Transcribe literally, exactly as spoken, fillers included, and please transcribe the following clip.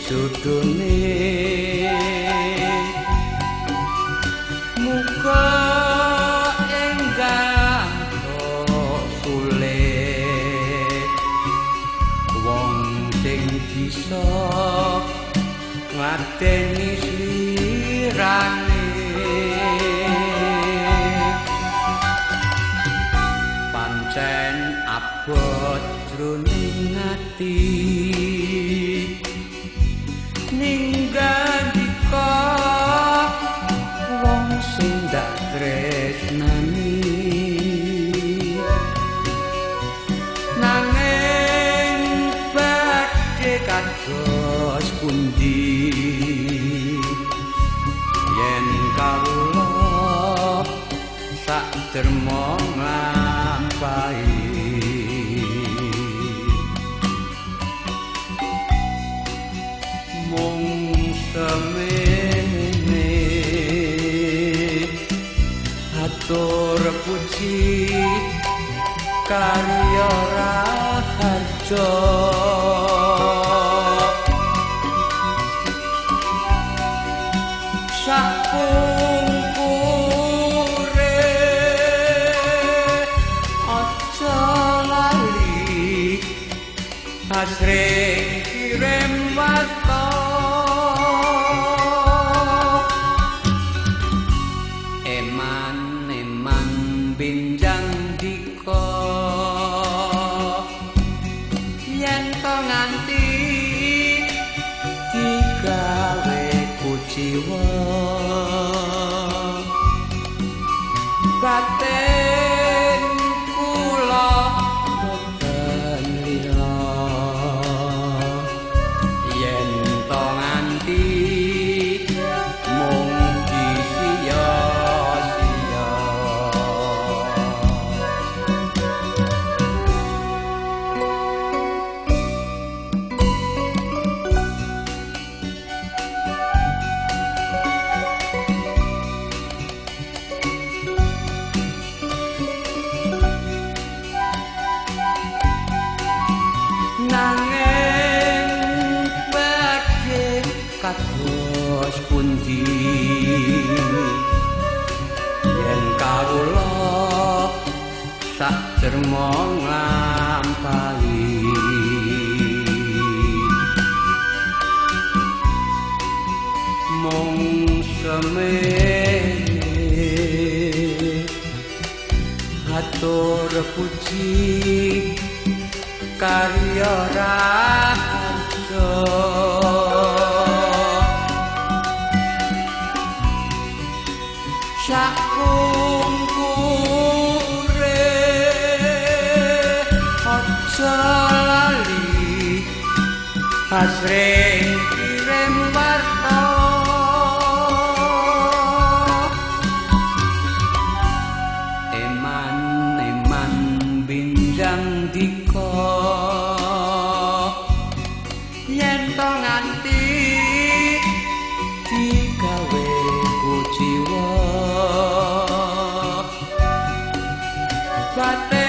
jodone muga enggak sulit wong sing bisa ngateni sirane pancen abot jroning ati ninggandika wong sing dak tresnani nanging badhe kados pundi yen kawula sak derma nglampahi mung semene atur puji karya raharja sakungkure aja lali asring kirim warta eman-eman benjang dika yen to nganti digawe kuciwa batin kula boten lila yen to nganti mung disia-sia nanging badhe kados pundi yen kawula sak derma nglampahi mung semene atur puji karya raharja sakungkure aja lali asring kirim warta eman-eman benjang dika yen to nganti digawe kuciwa batin